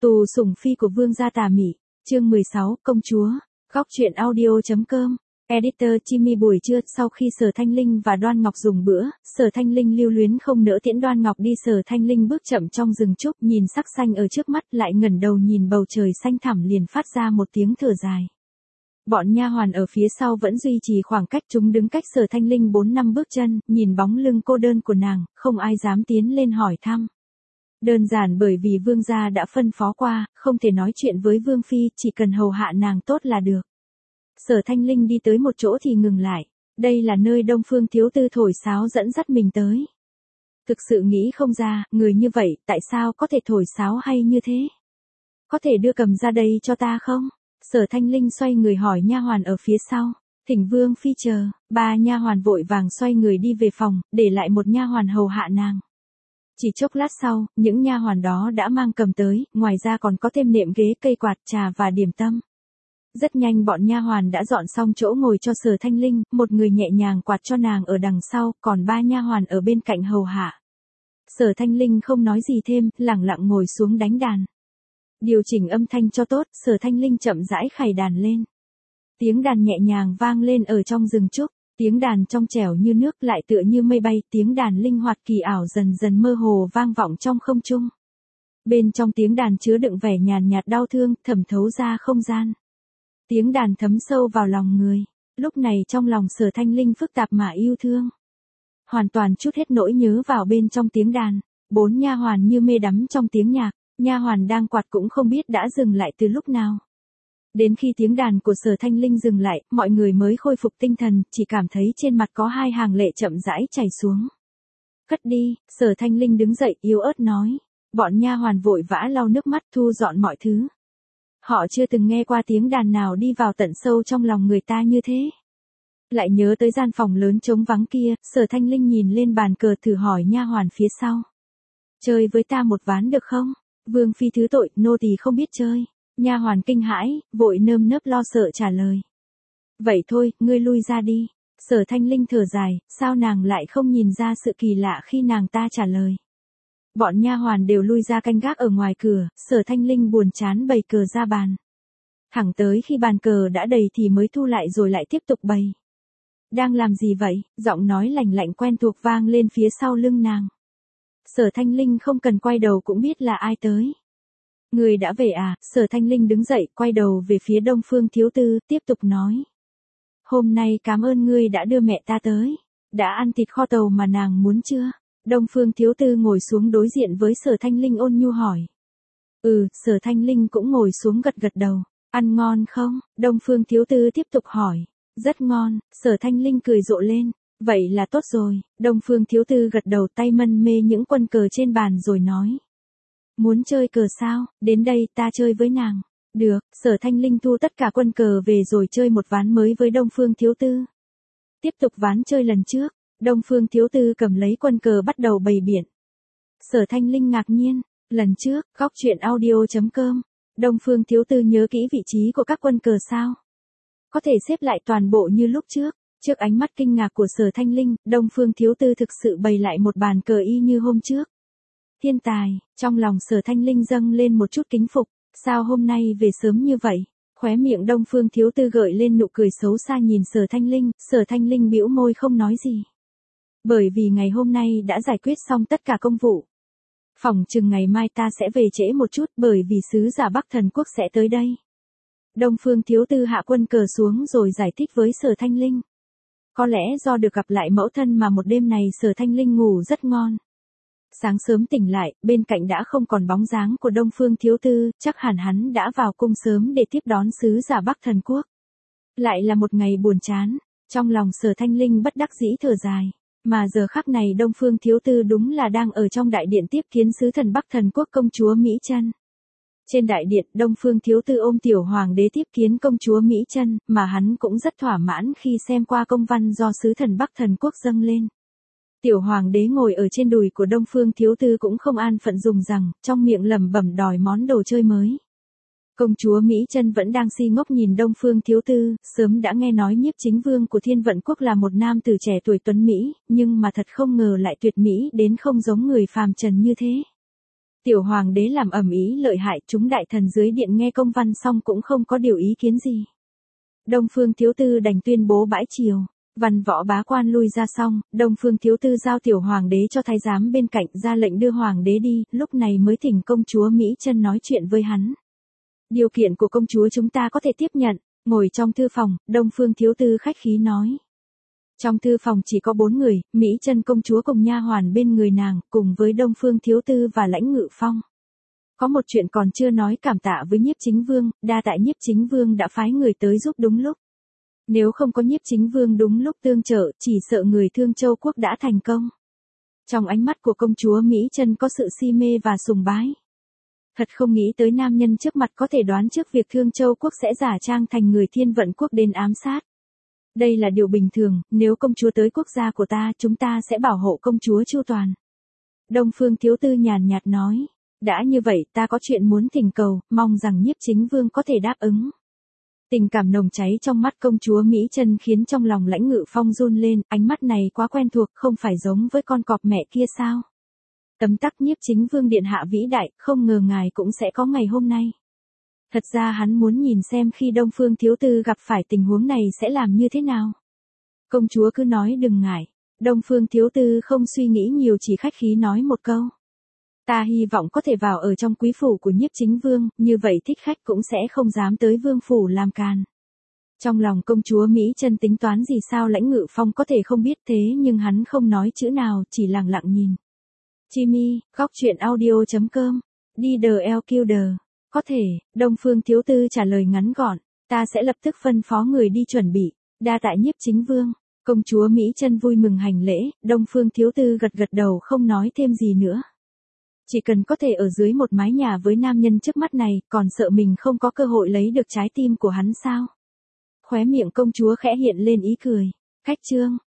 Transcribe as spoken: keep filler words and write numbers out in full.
Tù sủng phi của vương gia tà mị, chương mười sáu, công chúa, góc truyện audio.com, editor Chimi. Buổi trưa, sau khi Sở Thanh Linh và Đoan Ngọc dùng bữa, Sở Thanh Linh lưu luyến không nỡ tiễn Đoan Ngọc đi. Sở Thanh Linh bước chậm trong rừng trúc, nhìn sắc xanh ở trước mắt, lại ngẩng đầu nhìn bầu trời xanh thẳm, liền phát ra một tiếng thở dài. Bọn nha hoàn ở phía sau vẫn duy trì khoảng cách, chúng đứng cách Sở Thanh Linh bốn năm bước chân, nhìn bóng lưng cô đơn của nàng, không ai dám tiến lên hỏi thăm. Đơn giản bởi vì vương gia đã phân phó qua, không thể nói chuyện với vương phi, chỉ cần hầu hạ nàng tốt là được. Sở Thanh Linh đi tới một chỗ thì ngừng lại. Đây là nơi Đông Phương thiếu tư thổi sáo dẫn dắt mình tới. Thực sự nghĩ không ra, người như vậy, tại sao có thể thổi sáo hay như thế? Có thể đưa cầm ra đây cho ta không? Sở Thanh Linh xoay người hỏi nha hoàn ở phía sau. Thỉnh vương phi chờ. Ba nha hoàn vội vàng xoay người đi về phòng, để lại một nha hoàn hầu hạ nàng. Chỉ chốc lát sau, những nha hoàn đó đã mang cầm tới, ngoài ra còn có thêm nệm ghế, cây quạt, trà và điểm tâm. Rất nhanh bọn nha hoàn đã dọn xong chỗ ngồi cho Sở Thanh Linh, một người nhẹ nhàng quạt cho nàng ở đằng sau, còn ba nha hoàn ở bên cạnh hầu hạ. Sở Thanh Linh không nói gì thêm, lẳng lặng ngồi xuống đánh đàn. Điều chỉnh âm thanh cho tốt, Sở Thanh Linh chậm rãi khày đàn lên. Tiếng đàn nhẹ nhàng vang lên ở trong rừng trúc. Tiếng đàn trong trẻo như nước, lại tựa như mây bay, tiếng đàn linh hoạt kỳ ảo dần dần mơ hồ vang vọng trong không trung. Bên trong tiếng đàn chứa đựng vẻ nhàn nhạt đau thương, thẩm thấu ra không gian. Tiếng đàn thấm sâu vào lòng người. Lúc này trong lòng Sở Thanh Linh phức tạp mà yêu thương. Hoàn toàn trút hết nỗi nhớ vào bên trong tiếng đàn. Bốn nha hoàn như mê đắm trong tiếng nhạc, nha hoàn đang quạt cũng không biết đã dừng lại từ lúc nào. Đến khi tiếng đàn của Sở Thanh Linh dừng lại, mọi người mới khôi phục tinh thần, chỉ cảm thấy trên mặt có hai hàng lệ chậm rãi chảy xuống. Cất đi, Sở Thanh Linh đứng dậy yếu ớt nói. Bọn nha hoàn vội vã lau nước mắt thu dọn mọi thứ. Họ chưa từng nghe qua tiếng đàn nào đi vào tận sâu trong lòng người ta như thế. Lại nhớ tới gian phòng lớn trống vắng kia, Sở Thanh Linh nhìn lên bàn cờ thử hỏi nha hoàn phía sau. Chơi với ta một ván được không? Vương phi thứ tội, nô tỳ không biết chơi. Nha hoàn kinh hãi, vội nơm nớp lo sợ trả lời. Vậy thôi, ngươi lui ra đi. Sở Thanh Linh thở dài, sao nàng lại không nhìn ra sự kỳ lạ khi nàng ta trả lời. Bọn nha hoàn đều lui ra canh gác ở ngoài cửa, Sở Thanh Linh buồn chán bày cờ ra bàn. Thẳng tới khi bàn cờ đã đầy thì mới thu lại rồi lại tiếp tục bày. Đang làm gì vậy? Giọng nói lạnh lạnh quen thuộc vang lên phía sau lưng nàng. Sở Thanh Linh không cần quay đầu cũng biết là ai tới. Người đã về à? Sở Thanh Linh đứng dậy, quay đầu về phía Đông Phương thiếu tư, tiếp tục nói. Hôm nay cảm ơn ngươi đã đưa mẹ ta tới. Đã ăn thịt kho tàu mà nàng muốn chưa? Đông Phương thiếu tư ngồi xuống đối diện với Sở Thanh Linh ôn nhu hỏi. Ừ, Sở Thanh Linh cũng ngồi xuống gật gật đầu. Ăn ngon không? Đông Phương thiếu tư tiếp tục hỏi. Rất ngon, Sở Thanh Linh cười rộ lên. Vậy là tốt rồi. Đông Phương thiếu tư gật đầu, tay mân mê những quân cờ trên bàn rồi nói. Muốn chơi cờ sao? Đến đây ta chơi với nàng. Được, Sở Thanh Linh thu tất cả quân cờ về rồi chơi một ván mới với Đông Phương thiếu tư. Tiếp tục ván chơi lần trước, Đông Phương thiếu tư cầm lấy quân cờ bắt đầu bày biện. Sở Thanh Linh ngạc nhiên, lần trước, góc truyện audio.com, Đông Phương thiếu tư nhớ kỹ vị trí của các quân cờ sao? Có thể xếp lại toàn bộ như lúc trước. Trước ánh mắt kinh ngạc của Sở Thanh Linh, Đông Phương thiếu tư thực sự bày lại một bàn cờ y như hôm trước. Thiên tài, trong lòng Sở Thanh Linh dâng lên một chút kính phục, sao hôm nay về sớm như vậy? Khóe miệng Đông Phương thiếu tư gợi lên nụ cười xấu xa nhìn Sở Thanh Linh, Sở Thanh Linh bĩu môi không nói gì. Bởi vì ngày hôm nay đã giải quyết xong tất cả công vụ. Phỏng chừng ngày mai ta sẽ về trễ một chút bởi vì sứ giả Bắc Thần Quốc sẽ tới đây. Đông Phương thiếu tư hạ quân cờ xuống rồi giải thích với Sở Thanh Linh. Có lẽ do được gặp lại mẫu thân mà một đêm này Sở Thanh Linh ngủ rất ngon. Sáng sớm tỉnh lại, bên cạnh đã không còn bóng dáng của Đông Phương thiếu tư, chắc hẳn hắn đã vào cung sớm để tiếp đón sứ giả Bắc Thần Quốc. Lại là một ngày buồn chán, trong lòng Sở Thanh Linh bất đắc dĩ thở dài, mà giờ khắc này Đông Phương thiếu tư đúng là đang ở trong đại điện tiếp kiến sứ thần Bắc Thần Quốc công chúa Mỹ Chân. Trên đại điện, Đông Phương thiếu tư ôm tiểu hoàng đế tiếp kiến công chúa Mỹ Chân, mà hắn cũng rất thỏa mãn khi xem qua công văn do sứ thần Bắc Thần Quốc dâng lên. Tiểu hoàng đế ngồi ở trên đùi của Đông Phương thiếu tư cũng không an phận dùng rằng, trong miệng lẩm bẩm đòi món đồ chơi mới. Công chúa Mỹ Chân vẫn đang si ngốc nhìn Đông Phương thiếu tư, sớm đã nghe nói nhiếp chính vương của Thiên Vận Quốc là một nam tử trẻ tuổi tuấn Mỹ, nhưng mà thật không ngờ lại tuyệt mỹ đến không giống người phàm trần như thế. Tiểu hoàng đế làm ầm ĩ lợi hại, chúng đại thần dưới điện nghe công văn xong cũng không có điều ý kiến gì. Đông Phương Thiếu Tư đành tuyên bố bãi triều. Văn võ bá quan lui ra xong, Đông Phương Thiếu Tư giao tiểu hoàng đế cho thái giám bên cạnh ra lệnh đưa hoàng đế đi, lúc này mới thỉnh công chúa Mỹ Chân nói chuyện với hắn. Điều kiện của công chúa chúng ta có thể tiếp nhận, ngồi trong thư phòng, Đông Phương Thiếu Tư khách khí nói. Trong thư phòng chỉ có bốn người, Mỹ Chân công chúa cùng nha hoàn bên người nàng, cùng với Đông Phương Thiếu Tư và Lãnh Ngự Phong. Có một chuyện còn chưa nói, cảm tạ với Nhiếp Chính Vương, đa tại Nhiếp Chính Vương đã phái người tới giúp đúng lúc. Nếu không có Nhiếp Chính Vương đúng lúc tương trợ, chỉ sợ người Thương Châu quốc đã thành công. Trong ánh mắt của công chúa Mỹ Chân có sự si mê và sùng bái. Thật không nghĩ tới nam nhân trước mặt có thể đoán trước việc Thương Châu quốc sẽ giả trang thành người Thiên Vận quốc đến ám sát. Đây là điều bình thường, nếu công chúa tới quốc gia của ta, chúng ta sẽ bảo hộ công chúa chu toàn. Đông Phương Thiếu Tư nhàn nhạt nói, đã như vậy ta có chuyện muốn thỉnh cầu, mong rằng Nhiếp Chính Vương có thể đáp ứng. Tình cảm nồng cháy trong mắt công chúa Mỹ Chân khiến trong lòng Lãnh Ngự Phong run lên, ánh mắt này quá quen thuộc, không phải giống với con cọp mẹ kia sao? Tấm tắc Nhiếp Chính Vương điện hạ vĩ đại, không ngờ ngài cũng sẽ có ngày hôm nay. Thật ra hắn muốn nhìn xem khi Đông Phương Thiếu Tư gặp phải tình huống này sẽ làm như thế nào. Công chúa cứ nói đừng ngại. Đông Phương Thiếu Tư không suy nghĩ nhiều, chỉ khách khí nói một câu. Ta hy vọng có thể vào ở trong quý phủ của Nhiếp Chính Vương, như vậy thích khách cũng sẽ không dám tới vương phủ làm càn. Trong lòng công chúa Mỹ Chân tính toán gì sao Lãnh Ngự Phong có thể không biết, thế nhưng hắn không nói chữ nào, chỉ lặng lặng nhìn. Chimi, góc truyện audio chấm com, đi đờ eo kiêu đờ. Có thể, Đông Phương Thiếu Tư trả lời ngắn gọn, ta sẽ lập tức phân phó người đi chuẩn bị, đa tạ Nhiếp Chính Vương. Công chúa Mỹ Chân vui mừng hành lễ, Đông Phương Thiếu Tư gật gật đầu không nói thêm gì nữa. Chỉ cần có thể ở dưới một mái nhà với nam nhân trước mắt này, còn sợ mình không có cơ hội lấy được trái tim của hắn sao? Khóe miệng công chúa khẽ hiện lên ý cười. Khách trương,